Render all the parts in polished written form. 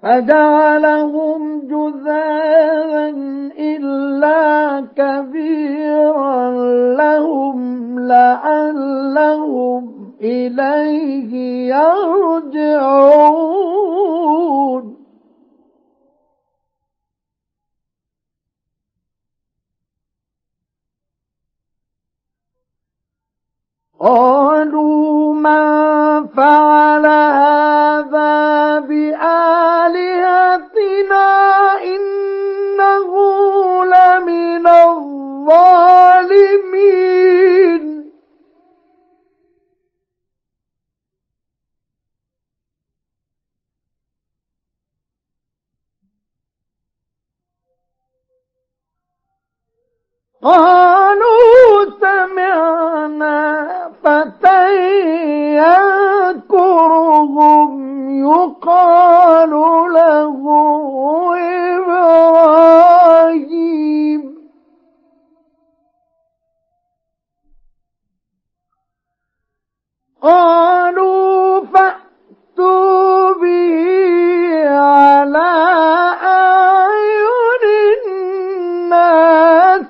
فجعلهم جذاذا إلا كبيرا لهم لعلهم إليه يرجعون قالوا من فعل هذا بآلهتنا إنه لمن الظالمين قالوا سمعنا فتى يذكرهم يقال له إبراهيم قالوا فأتوا به على أعين الناس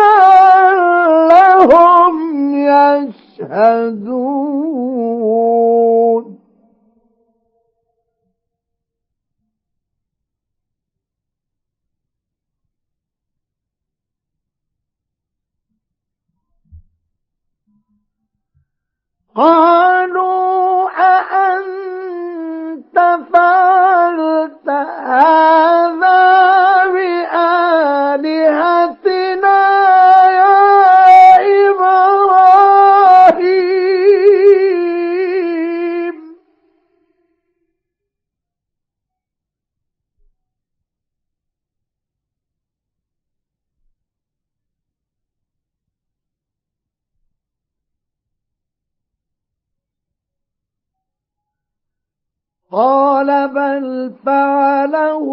لعلهم يشهدون قالوا أأنت فعلت هذا بآلهتنا يا إبراهيم قال بل فعله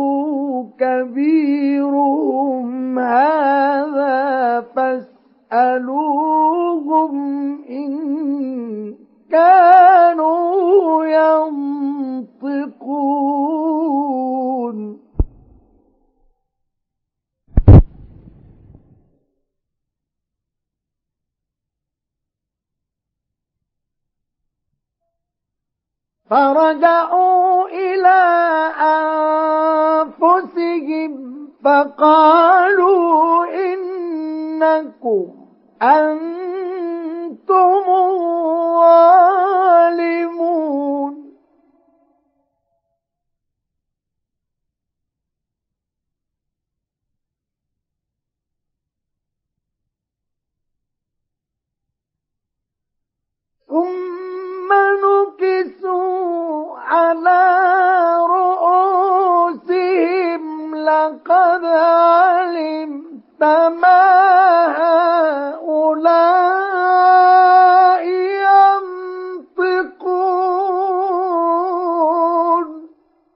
كبيرهم هذا فاسألوهم إن كانوا ينطقون فرجعوا إلى أنفسهم فقالوا إنكم أنتم الظالمون ثم نكسوا على رؤوسهم لقد علمت ما هؤلاء ينطقون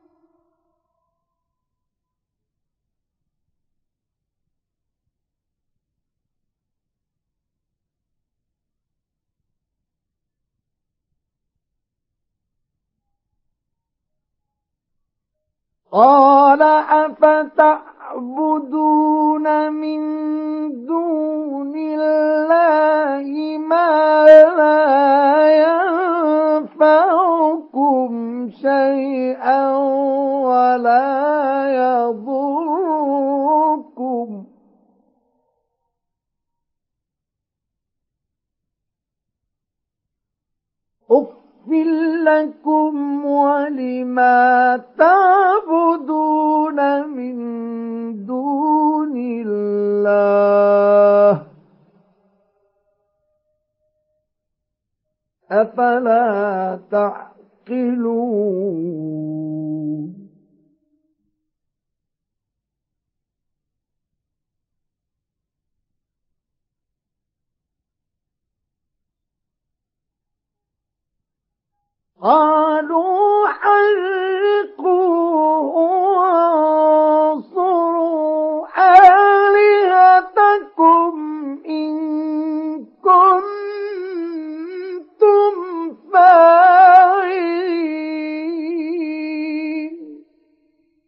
قال أفتعبدون من دون الله ما لا ينفعكم شيئا ولا يضركم أُفٍّ لكم ولما تعبدون من دون الله أفلا تعقلون قالوا حرقوه وانصروا آلهتكم إن كنتم فاعلين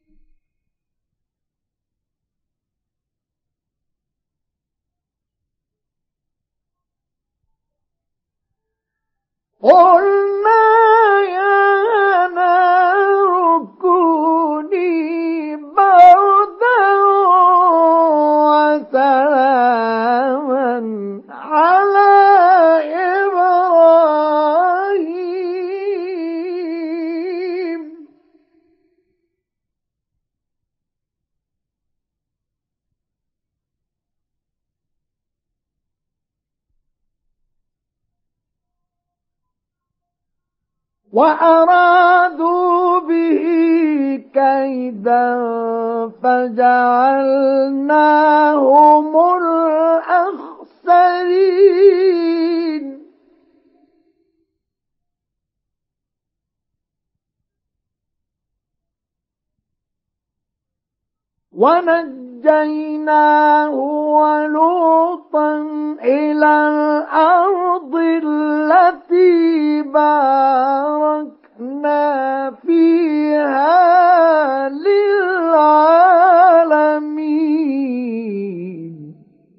قلنا يا نار كوني بردا وسلاما على إبراهيم. وأرادوا به كيدا فجعلناهم الأخسرين. ونجيناه ولوطا إلى الأرض التي باركنا فيها للعالمين.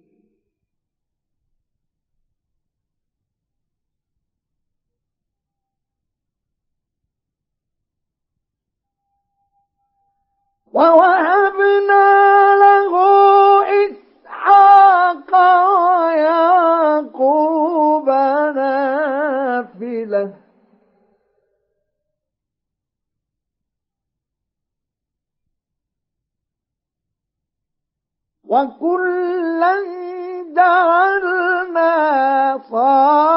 ووهبنا له إسحاق ويعقوب نافلة وكلا جعلنا صالحين